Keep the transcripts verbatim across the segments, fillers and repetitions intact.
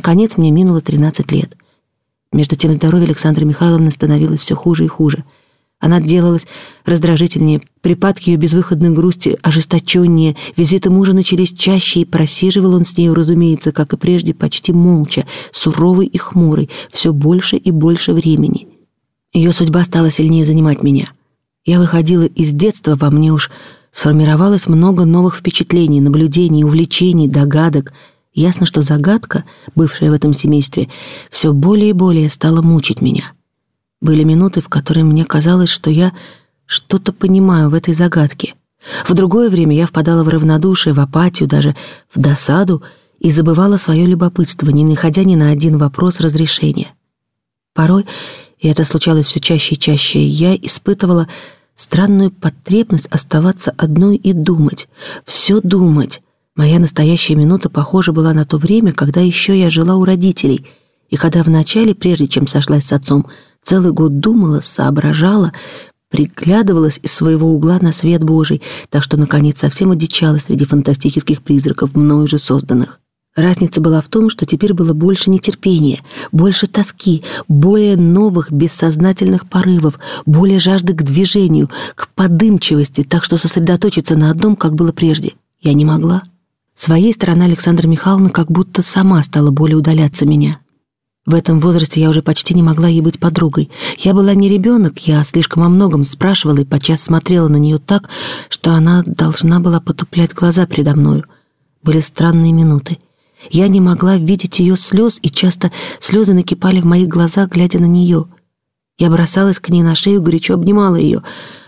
наконец, мне минуло тринадцать лет. Между тем здоровье Александры Михайловны становилось все хуже и хуже. Она делалась раздражительнее, припадки ее безвыходной грусти ожесточеннее, визиты мужа начались чаще, и просиживал он с нею, разумеется, как и прежде, почти молча, суровый и хмурый, все больше и больше времени. Ее судьба стала сильнее занимать меня. Я выходила из детства, во мне уж сформировалось много новых впечатлений, наблюдений, увлечений, догадок. Ясно, что загадка, бывшая в этом семействе, все более и более стала мучить меня. Были минуты, в которые мне казалось, что я что-то понимаю в этой загадке. В другое время я впадала в равнодушие, в апатию, даже в досаду и забывала свое любопытство, не находя ни на один вопрос разрешения. Порой, и это случалось все чаще и чаще, я испытывала странную потребность оставаться одной и думать, все думать. Моя настоящая минута похожа была на то время, когда еще я жила у родителей, и когда вначале, прежде чем сошлась с отцом, целый год думала, соображала, приглядывалась из своего угла на свет Божий, так что, наконец, совсем одичала среди фантастических призраков, мною же созданных. Разница была в том, что теперь было больше нетерпения, больше тоски, более новых бессознательных порывов, более жажды к движению, к подымчивости, так что сосредоточиться на одном, как было прежде, я не могла. С своей стороны Александра Михайловна как будто сама стала более удаляться меня. В этом возрасте я уже почти не могла ей быть подругой. Я была не ребенок, я слишком о многом спрашивала и подчас смотрела на нее так, что она должна была потуплять глаза передо мною. Были странные минуты. Я не могла видеть ее слез, и часто слезы накипали в моих глазах, глядя на нее. Я бросалась к ней на шею, горячо обнимала ее.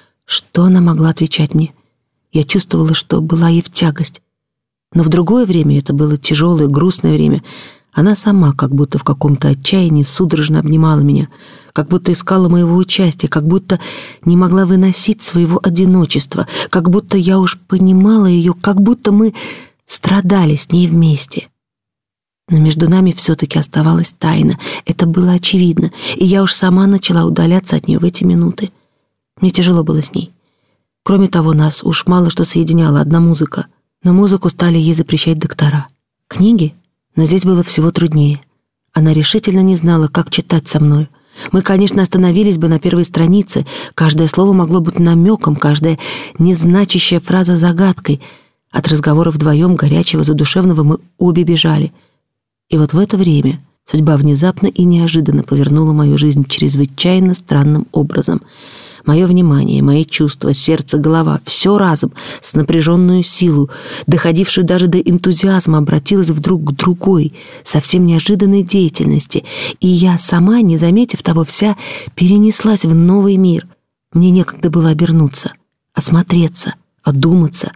Что она могла отвечать мне? Я чувствовала, что была ей в тягость. Но в другое время, это было тяжелое, грустное время, она сама, как будто в каком-то отчаянии, судорожно обнимала меня, как будто искала моего участия, как будто не могла выносить своего одиночества, как будто я уж понимала ее, как будто мы страдали с ней вместе. Но между нами все-таки оставалась тайна, это было очевидно, и я уж сама начала удаляться от нее в эти минуты. Мне тяжело было с ней. Кроме того, нас уж мало что соединяло, одна музыка, но музыку стали ей запрещать доктора. Книги? Но здесь было всего труднее. Она решительно не знала, как читать со мной. Мы, конечно, остановились бы на первой странице. Каждое слово могло быть намеком, каждая незначащая фраза загадкой. От разговора вдвоем, горячего, задушевного, мы обе бежали. И вот в это время судьба внезапно и неожиданно повернула мою жизнь чрезвычайно странным образом. Мое внимание, мои чувства, сердце, голова — все разом, с напряженную силу, доходившую даже до энтузиазма, обратилось вдруг к другой, совсем неожиданной деятельности, и я сама, не заметив того, вся перенеслась в новый мир. Мне некогда было обернуться, осмотреться, одуматься.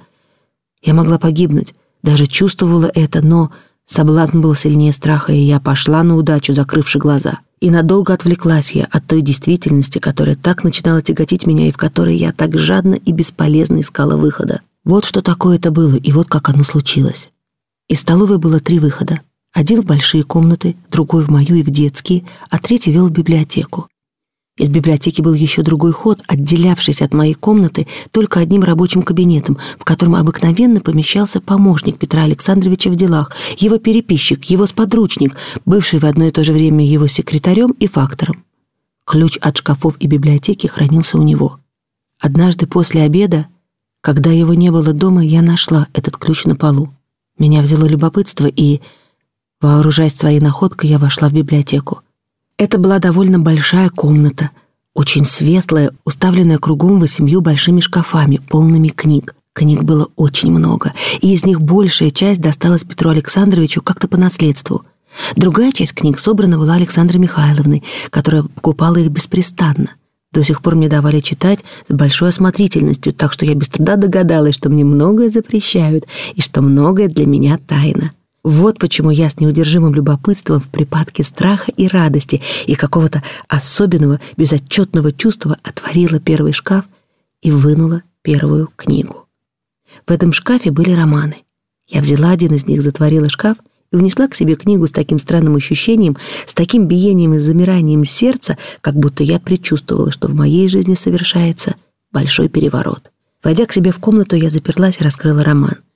Я могла погибнуть, даже чувствовала это, но соблазн был сильнее страха, и я пошла на удачу, закрывши глаза. И надолго отвлеклась я от той действительности, которая так начинала тяготить меня и в которой я так жадно и бесполезно искала выхода. Вот что такое это было, и вот как оно случилось. Из столовой было три выхода. Один в большие комнаты, другой в мою и в детские, а третий вел в библиотеку. Из библиотеки был еще другой ход, отделявшийся от моей комнаты только одним рабочим кабинетом, в котором обыкновенно помещался помощник Петра Александровича в делах, его переписчик, его сподручник, бывший в одно и то же время его секретарем и фактором. Ключ от шкафов и библиотеки хранился у него. Однажды после обеда, когда его не было дома, я нашла этот ключ на полу. Меня взяло любопытство, и, вооружаясь своей находкой, я вошла в библиотеку. Это была довольно большая комната, очень светлая, уставленная кругом восемью большими шкафами, полными книг. Книг было очень много, и из них большая часть досталась Петру Александровичу как-то по наследству. Другая часть книг собрана была Александрой Михайловной, которая покупала их беспрестанно. До сих пор мне давали читать с большой осмотрительностью, так что я без труда догадалась, что мне многое запрещают и что многое для меня тайна. Вот почему я с неудержимым любопытством в припадке страха и радости и какого-то особенного безотчетного чувства отворила первый шкаф и вынула первую книгу. В этом шкафе были романы. Я взяла один из них, затворила шкаф и унесла к себе книгу с таким странным ощущением, с таким биением и замиранием сердца, как будто я предчувствовала, что в моей жизни совершается большой переворот. Войдя к себе в комнату, я заперлась и раскрыла роман.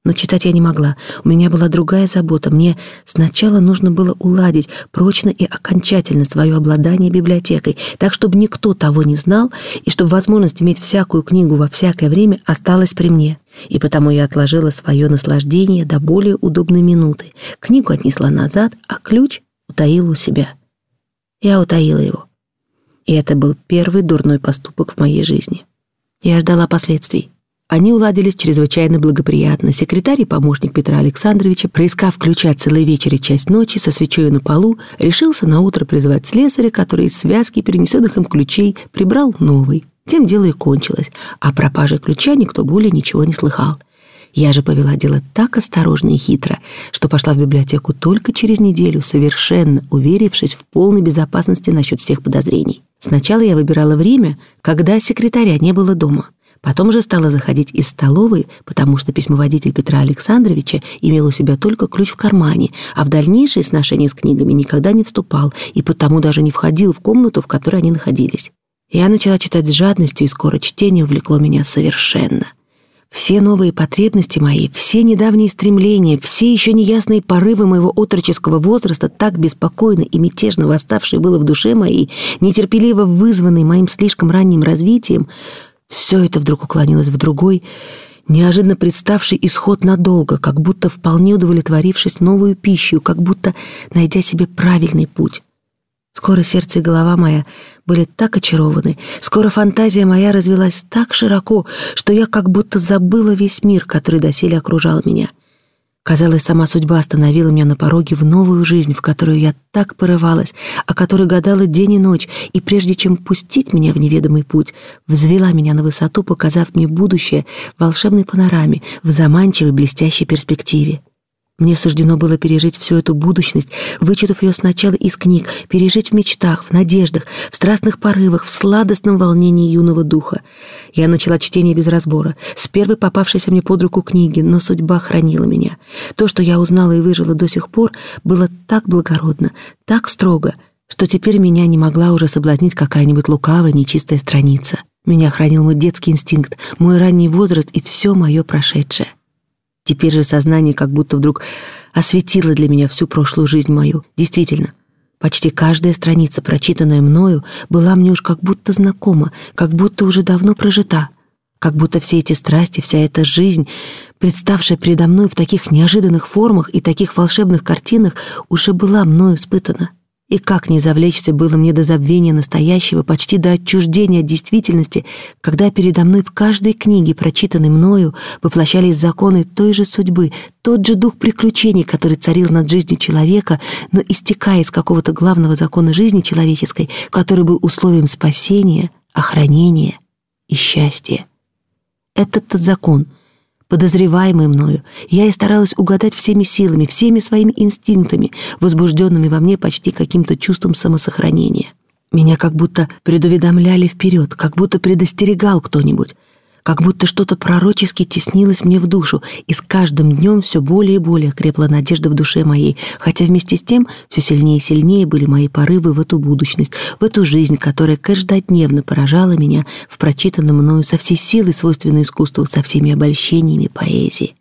Но читать я не могла. У меня была другая забота. Мне сначала нужно было уладить прочно и окончательно свое обладание библиотекой, так, чтобы никто того не знал, и чтобы возможность иметь всякую книгу во всякое время осталась при мне. И потому я отложила свое наслаждение до более удобной минуты. Книгу отнесла назад, а ключ утаила у себя. Я утаила его. И это был первый дурной поступок в моей жизни. Я ждала последствий. Они уладились чрезвычайно благоприятно. Секретарь и помощник Петра Александровича, проискав ключа целый вечер и часть ночи со свечой на полу, решился наутро призвать слесаря, который из связки перенесенных им ключей прибрал новый. Тем дело и кончилось, а про пропаже ключа никто более ничего не слыхал. Я же повела дело так осторожно и хитро, что пошла в библиотеку только через неделю, совершенно уверившись в полной безопасности насчет всех подозрений. Сначала я выбирала время, когда секретаря не было дома. Потом же стала заходить из столовой, потому что письмоводитель Петра Александровича имел у себя только ключ в кармане, а в дальнейшие сношения с книгами никогда не вступал и потому даже не входил в комнату, в которой они находились. Я начала читать с жадностью, и скоро чтение увлекло меня совершенно. Все новые потребности мои, все недавние стремления, все еще неясные порывы моего отроческого возраста, так беспокойно и мятежно восставшие было в душе моей, нетерпеливо вызванные моим слишком ранним развитием, все это вдруг уклонилось в другой, неожиданно представший исход надолго, как будто вполне удовлетворившись новую пищу, как будто найдя себе правильный путь. Скоро сердце и голова моя были так очарованы, скоро фантазия моя развилась так широко, что я как будто забыла весь мир, который доселе окружал меня. Казалось, сама судьба остановила меня на пороге в новую жизнь, в которую я так порывалась, о которой гадала день и ночь, и прежде чем пустить меня в неведомый путь, взвела меня на высоту, показав мне будущее в волшебной панораме, в заманчивой блестящей перспективе. Мне суждено было пережить всю эту будущность, вычитав ее сначала из книг, пережить в мечтах, в надеждах, в страстных порывах, в сладостном волнении юного духа. Я начала чтение без разбора, с первой попавшейся мне под руку книги, но судьба хранила меня. То, что я узнала и выжила до сих пор, было так благородно, так строго, что теперь меня не могла уже соблазнить какая-нибудь лукавая, нечистая страница. Меня хранил мой детский инстинкт, мой ранний возраст и все мое прошедшее. Теперь же сознание как будто вдруг осветило для меня всю прошлую жизнь мою. Действительно, почти каждая страница, прочитанная мною, была мне уж как будто знакома, как будто уже давно прожита, как будто все эти страсти, вся эта жизнь, представшая передо мной в таких неожиданных формах и таких волшебных картинах, уже была мною испытана. И как не завлечься было мне до забвения настоящего, почти до отчуждения от действительности, когда передо мной в каждой книге, прочитанной мною, воплощались законы той же судьбы, тот же дух приключений, который царил над жизнью человека, но истекая из какого-то главного закона жизни человеческой, который был условием спасения, охранения и счастья. Этот-то закон, подозреваемый мною, я и старалась угадать всеми силами, всеми своими инстинктами, возбужденными во мне почти каким-то чувством самосохранения. Меня как будто предуведомляли вперед, как будто предостерегал кто-нибудь, как будто что-то пророчески теснилось мне в душу, и с каждым днем все более и более крепла надежда в душе моей, хотя вместе с тем все сильнее и сильнее были мои порывы в эту будущность, в эту жизнь, которая каждодневно поражала меня в прочитанном мною со всей силой, свойственной искусству, со всеми обольщениями поэзии.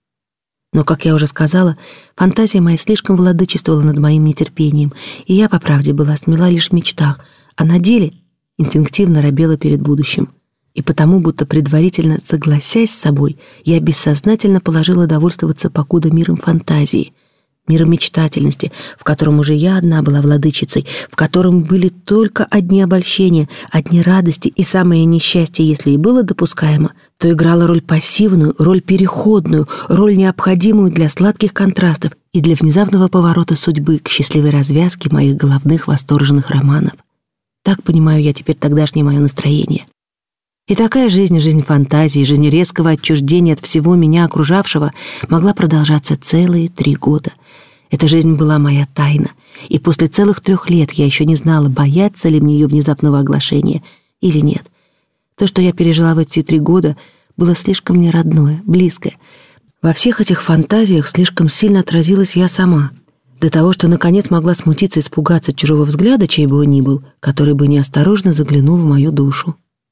Но, как я уже сказала, фантазия моя слишком владычествовала над моим нетерпением, и я, по правде, была смела лишь в мечтах, а на деле инстинктивно робела перед будущим. И потому, будто предварительно согласясь с собой, я бессознательно положила довольствоваться покуда миром фантазии, миром мечтательности, в котором уже я одна была владычицей, в котором были только одни обольщения, одни радости, и самое несчастье, если и было допускаемо, то играло роль пассивную, роль переходную, роль необходимую для сладких контрастов и для внезапного поворота судьбы к счастливой развязке моих головных восторженных романов. Так понимаю я теперь тогдашнее мое настроение. И такая жизнь, жизнь фантазии, жизнь резкого отчуждения от всего меня окружавшего могла продолжаться целые три года. Эта жизнь была моя тайна, и после целых трех лет я еще не знала, бояться ли мне ее внезапного оглашения или нет. То, что я пережила в эти три года, было слишком мне родное, близкое. Во всех этих фантазиях слишком сильно отразилась я сама, до того, что наконец могла смутиться и испугаться чужого взгляда, чей бы он ни был, который бы неосторожно заглянул в мою душу.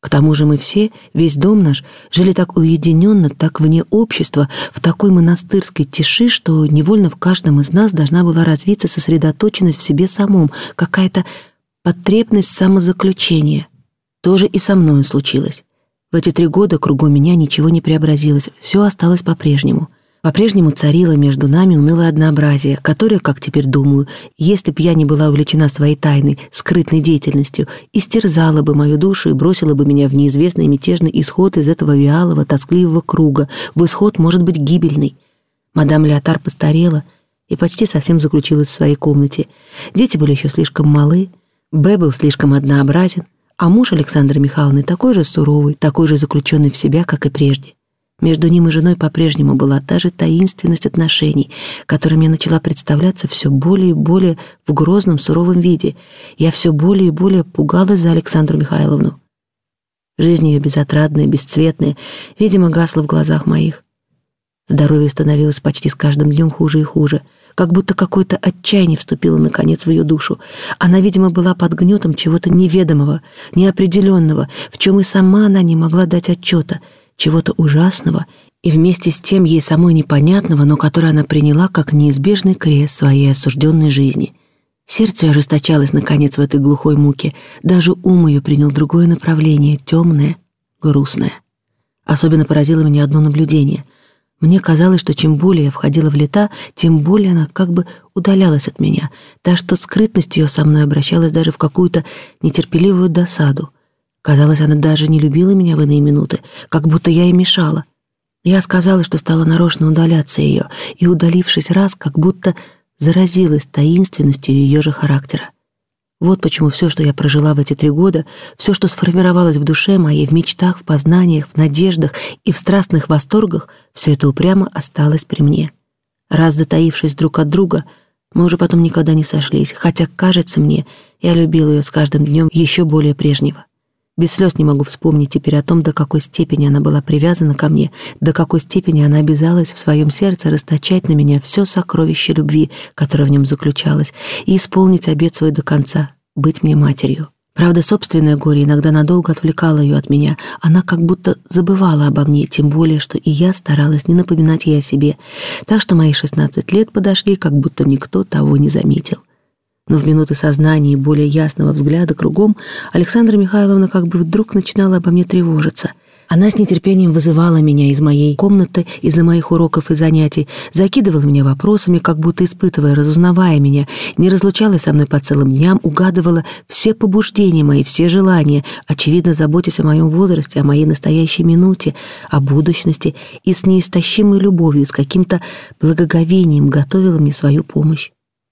К тому же мы все, весь дом наш, жили так уединенно, так вне общества, в такой монастырской тиши, что невольно в каждом из нас должна была развиться сосредоточенность в себе самом, какая-то потребность самозаключения. То же и со мной случилось. В эти три года кругом меня ничего не преобразилось, все осталось по-прежнему. По-прежнему царило между нами унылое однообразие, которое, как теперь думаю, если б я не была увлечена своей тайной, скрытной деятельностью, истерзало бы мою душу и бросило бы меня в неизвестный мятежный исход из этого вялого, тоскливого круга, в исход, может быть, гибельный. Мадам Леотар постарела и почти совсем заключилась в своей комнате. Дети были еще слишком малы, Б был слишком однообразен, а муж Александры Михайловны такой же суровый, такой же заключенный в себя, как и прежде. Между ним и женой по-прежнему была та же таинственность отношений, которая мне начала представляться все более и более в грозном, суровом виде. Я все более и более пугалась за Александру Михайловну. Жизнь ее безотрадная, бесцветная, видимо, гасла в глазах моих. Здоровье становилось почти с каждым днем хуже и хуже, как будто какое-то отчаяние вступило, наконец, в ее душу. Она, видимо, была под гнетом чего-то неведомого, неопределенного, в чем и сама она не могла дать отчета, чего-то ужасного и вместе с тем ей самой непонятного, но которое она приняла как неизбежный крест своей осужденной жизни. Сердце ее ожесточалось, наконец, в этой глухой муке. Даже ум ее принял другое направление, темное, грустное. Особенно поразило меня одно наблюдение. Мне казалось, что чем более я входила в лета, тем более она как бы удалялась от меня, так что скрытность ее со мной обращалась даже в какую-то нетерпеливую досаду. Казалось, она даже не любила меня в иные минуты, как будто я ей мешала. Я сказала, что стала нарочно удаляться ее, и, удалившись раз, как будто заразилась таинственностью ее же характера. Вот почему все, что я прожила в эти три года, все, что сформировалось в душе моей, в мечтах, в познаниях, в надеждах и в страстных восторгах, все это упрямо осталось при мне. Раз затаившись друг от друга, мы уже потом никогда не сошлись, хотя, кажется мне, я любила ее с каждым днем еще более прежнего. Без слез не могу вспомнить теперь о том, до какой степени она была привязана ко мне, до какой степени она обязалась в своем сердце расточать на меня все сокровище любви, которое в нем заключалось, и исполнить обет свой до конца — быть мне матерью. Правда, собственное горе иногда надолго отвлекало ее от меня. Она как будто забывала обо мне, тем более, что и я старалась не напоминать ей о себе. Так что мои шестнадцать лет подошли, как будто никто того не заметил. Но в минуты сознания и более ясного взгляда кругом Александра Михайловна как бы вдруг начинала обо мне тревожиться. Она с нетерпением вызывала меня из моей комнаты, из-за моих уроков и занятий, закидывала меня вопросами, как будто испытывая, разузнавая меня, не разлучалась со мной по целым дням, угадывала все побуждения мои, все желания, очевидно, заботясь о моем возрасте, о моей настоящей минуте, о будущности, и с неистощимой любовью, с каким-то благоговением готовила мне свою помощь.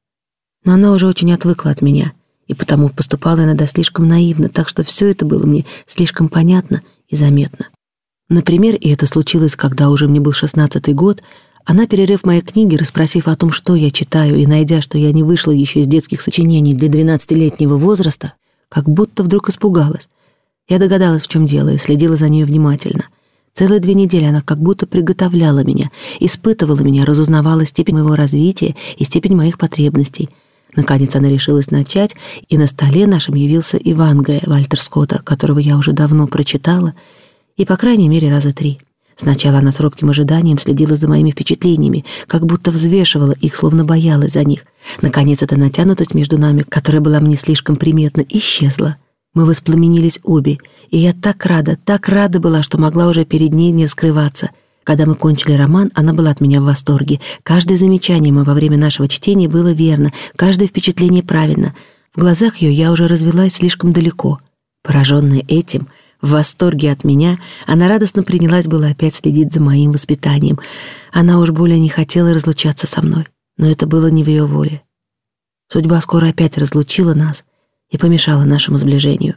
Но она уже очень отвыкла от меня, и потому поступала иногда слишком наивно, так что все это было мне слишком понятно и заметно. Например, и это случилось, когда уже мне был шестнадцатый год, она, перерыв мои книги, расспросив о том, что я читаю, и найдя, что я не вышла еще из детских сочинений для двенадцатилетнего возраста, как будто вдруг испугалась. Я догадалась, в чем дело, и следила за ней внимательно. Целые две недели она как будто приготовляла меня, испытывала меня, разузнавала степень моего развития и степень моих потребностей. Наконец она решилась начать, и на столе нашем явился Ивангая Вальтер Скотта, которого я уже давно прочитала, и, по крайней мере, раза три. Сначала она с робким ожиданием следила за моими впечатлениями, как будто взвешивала их, словно боялась за них. Наконец эта натянутость между нами, которая была мне слишком приметна, исчезла. Мы воспламенились обе, и я так рада, так рада была, что могла уже перед ней не скрываться. Когда мы кончили роман, она была от меня в восторге. Каждое замечание мы во время нашего чтения было верно, каждое впечатление правильно. В глазах ее я уже развелась слишком далеко. Пораженная этим, в восторге от меня, она радостно принялась было опять следить за моим воспитанием. Она уж более не хотела разлучаться со мной, но это было не в ее воле. Судьба скоро опять разлучила нас и помешала нашему сближению.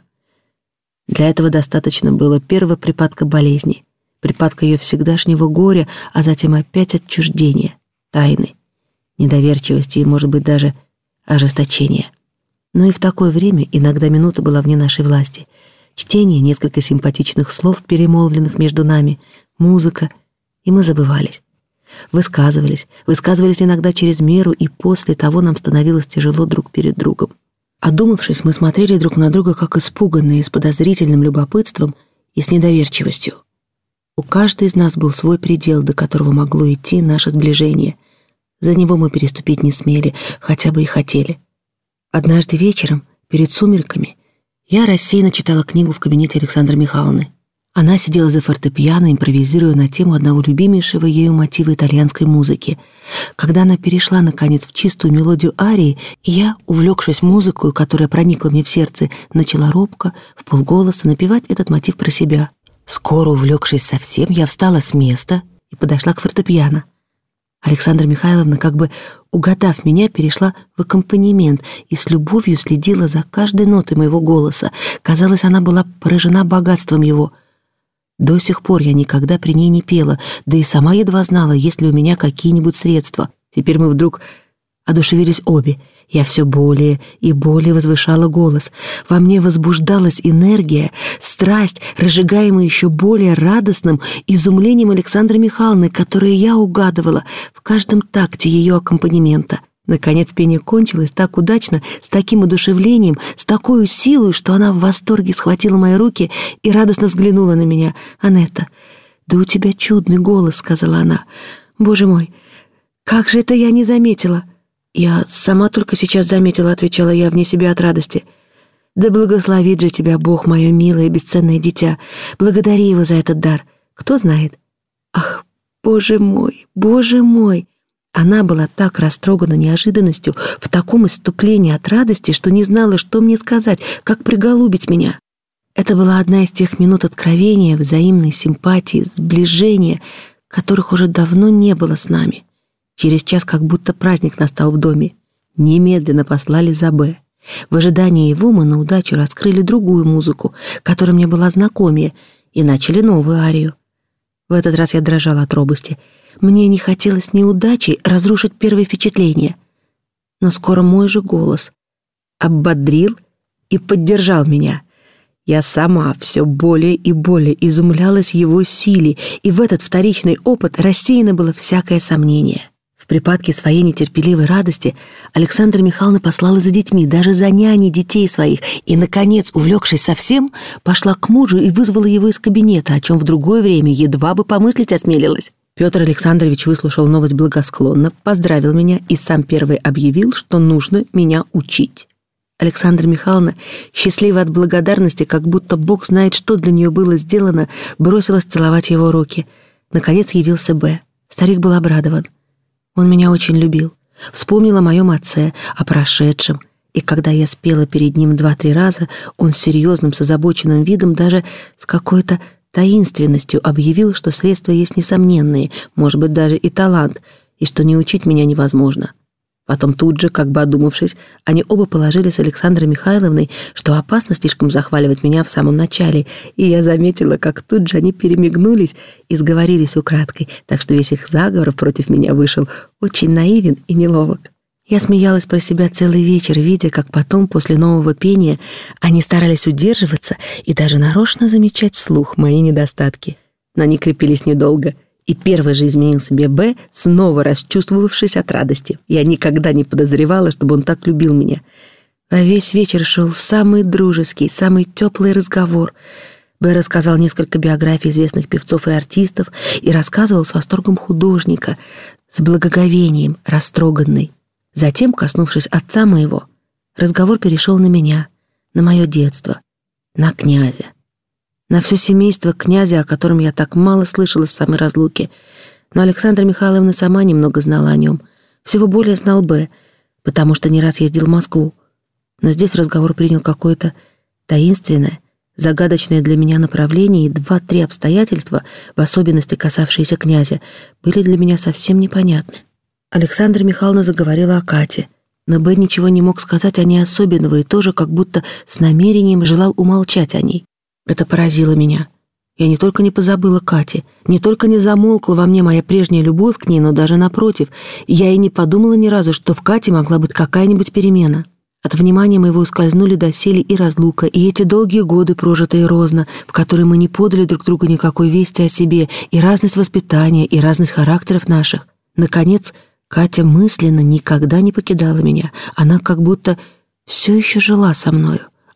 Для этого достаточно было первого припадка болезни, припадка ее всегдашнего горя, а затем опять отчуждения, тайны, недоверчивости и, может быть, даже ожесточения. Но и в такое время иногда минута была вне нашей власти. Чтение, несколько симпатичных слов, перемолвленных между нами, музыка, и мы забывались. Высказывались, высказывались иногда через меру, и после того нам становилось тяжело друг перед другом. Одумавшись, мы смотрели друг на друга как испуганные, с подозрительным любопытством, и с недоверчивостью. У каждой из нас был свой предел, до которого могло идти наше сближение. За него мы переступить не смели, хотя бы и хотели. Однажды вечером, перед сумерками, я рассеянно читала книгу в кабинете Александры Михайловны. Она сидела за фортепиано, импровизируя на тему одного любимейшего ею мотива итальянской музыки. Когда она перешла, наконец, в чистую мелодию арии, я, увлекшись музыкой, которая проникла мне в сердце, начала робко, вполголоса напевать этот мотив про себя. Скоро, увлекшись совсем, я встала с места и подошла к фортепиано. Александра Михайловна, как бы угадав меня, перешла в аккомпанемент и с любовью следила за каждой нотой моего голоса. Казалось, она была поражена богатством его. До сих пор я никогда при ней не пела, да и сама едва знала, есть ли у меня какие-нибудь средства. Теперь мы вдруг одушевились обе. Я все более и более возвышала голос. Во мне возбуждалась энергия, страсть, разжигаемая еще более радостным изумлением Александры Михайловны, которое я угадывала в каждом такте ее аккомпанемента. Наконец пение кончилось так удачно, с таким одушевлением, с такой силой, что она в восторге схватила мои руки и радостно взглянула на меня. «Анетта, да у тебя чудный голос», — сказала она. «Боже мой, как же это я не заметила!» «Я сама только сейчас заметила», — отвечала я вне себя от радости. «Да благословит же тебя Бог, мое милое и бесценное дитя. Благодари его за этот дар. Кто знает?» «Ах, боже мой, боже мой!» Она была так растрогана неожиданностью, в таком исступлении от радости, что не знала, что мне сказать, как приголубить меня. Это была одна из тех минут откровения, взаимной симпатии, сближения, которых уже давно не было с нами. Через час как будто праздник настал в доме. Немедленно послали за Б. В ожидании его мы на удачу раскрыли другую музыку, которая мне была знакомее, и начали новую арию. В этот раз я дрожала от робости. Мне не хотелось неудачей разрушить первое впечатление. Но скоро мой же голос ободрил и поддержал меня. Я сама все более и более изумлялась его силе, и в этот вторичный опыт рассеяно было всякое сомнение. В припадке своей нетерпеливой радости Александра Михайловна послала за детьми, даже за няней детей своих, и, наконец, увлекшись совсем, пошла к мужу и вызвала его из кабинета, о чем в другое время едва бы помыслить осмелилась. Петр Александрович выслушал новость благосклонно, поздравил меня и сам первый объявил, что нужно меня учить. Александра Михайловна, счастливая от благодарности, как будто Бог знает, что для нее было сделано, бросилась целовать его руки. Наконец явился Б. Старик был обрадован. Он меня очень любил. Вспомнил о моем отце, о прошедшем. И когда я спела перед ним два-три раза, он с серьезным, с озабоченным видом, даже с какой-то таинственностью объявил, что средства есть несомненные, может быть, даже и талант, и что не учить меня невозможно. Потом тут же, как бы одумавшись, они оба положили с Александрой Михайловной, что опасно слишком захваливать меня в самом начале, и я заметила, как тут же они перемигнулись и сговорились украдкой, так что весь их заговор против меня вышел очень наивен и неловок. Я смеялась про себя целый вечер, видя, как потом, после нового пения, они старались удерживаться и даже нарочно замечать вслух мои недостатки. Но они крепились недолго. И первый же изменил себе Б, снова расчувствовавшись от радости. Я никогда не подозревала, чтобы он так любил меня. А весь вечер шел самый дружеский, самый теплый разговор. Б рассказал несколько биографий известных певцов и артистов и рассказывал с восторгом художника, с благоговением, растроганный. Затем, коснувшись отца моего, разговор перешел на меня, на мое детство, на князя. На все семейство князя, о котором я так мало слышала с самой разлуки. Но Александра Михайловна сама немного знала о нем. Всего более знал Б, потому что не раз ездил в Москву. Но здесь разговор принял какое-то таинственное, загадочное для меня направление, и два-три обстоятельства, в особенности касавшиеся князя, были для меня совсем непонятны. Александра Михайловна заговорила о Кате, но Б ничего не мог сказать о ней особенного и тоже как будто с намерением желал умолчать о ней. Это поразило меня. Я не только не позабыла Кате, не только не замолкла во мне моя прежняя любовь к ней, но даже напротив, я и не подумала ни разу, что в Кате могла быть какая-нибудь перемена. От внимания моего ускользнули доселе и разлука, и эти долгие годы, прожитые розно, в которые мы не подали друг другу никакой вести о себе, и разность воспитания, и разность характеров наших. Наконец, Катя мысленно никогда не покидала меня. Она как будто все еще жила со мною.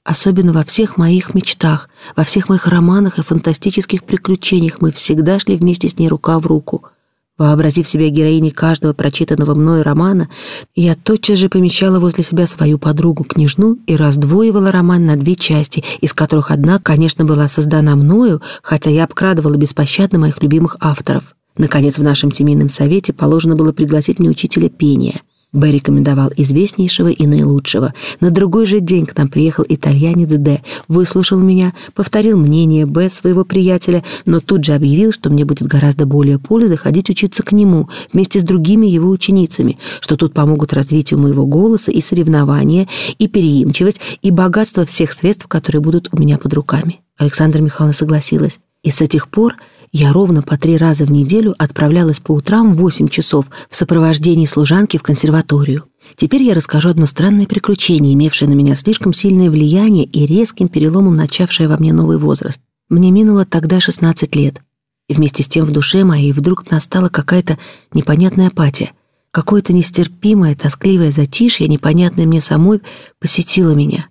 особенно во всех моих мечтах, во всех моих романах и фантастических приключениях мы всегда шли вместе с ней рука в руку. Вообразив себя героиней каждого прочитанного мною романа, я тотчас же помещала возле себя свою подругу-княжну и раздвоивала роман на две части, из которых одна, конечно, была создана мною, хотя я обкрадывала беспощадно моих любимых авторов. Наконец, в нашем семейном совете положено было пригласить мне учителя пения. Б рекомендовал известнейшего и наилучшего. На другой же день к нам приехал итальянец Д, выслушал меня, повторил мнение Б, своего приятеля, но тут же объявил, что мне будет гораздо более пользы ходить учиться к нему вместе с другими его ученицами, что тут помогут развитию моего голоса и соревнования, и переимчивость, и богатство всех средств, которые будут у меня под руками. Александра Михайловна согласилась. И с этих пор я ровно по три раза в неделю отправлялась по утрам в восемь часов в сопровождении служанки в консерваторию. Теперь я расскажу одно странное приключение, имевшее на меня слишком сильное влияние и резким переломом начавшее во мне новый возраст. Мне минуло тогда шестнадцать лет, и вместе с тем в душе моей вдруг настала какая-то непонятная апатия. Какое-то нестерпимое, тоскливое затишье, непонятное мне самой, посетило меня.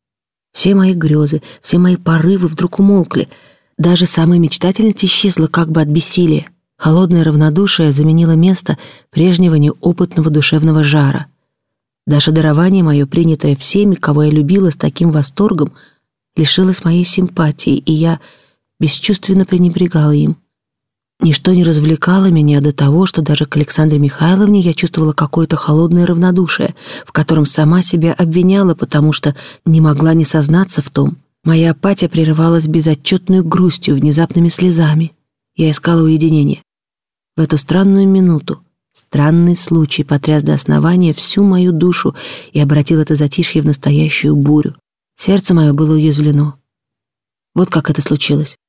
Все мои грезы, все мои порывы вдруг умолкли. Даже самая мечтательность исчезла как бы от бессилия. Холодное равнодушие заменило место прежнего неопытного душевного жара. Даже дарование мое, принятое всеми, кого я любила с таким восторгом, лишилось моей симпатии, и я бесчувственно пренебрегала им. Ничто не развлекало меня до того, что даже к Александре Михайловне я чувствовала какое-то холодное равнодушие, в котором сама себя обвиняла, потому что не могла не сознаться в том. Моя апатия прерывалась безотчетной грустью, внезапными слезами. Я искала уединения. В эту странную минуту странный случай потряс до основания всю мою душу и обратил это затишье в настоящую бурю. Сердце мое было уязвлено. Вот как это случилось.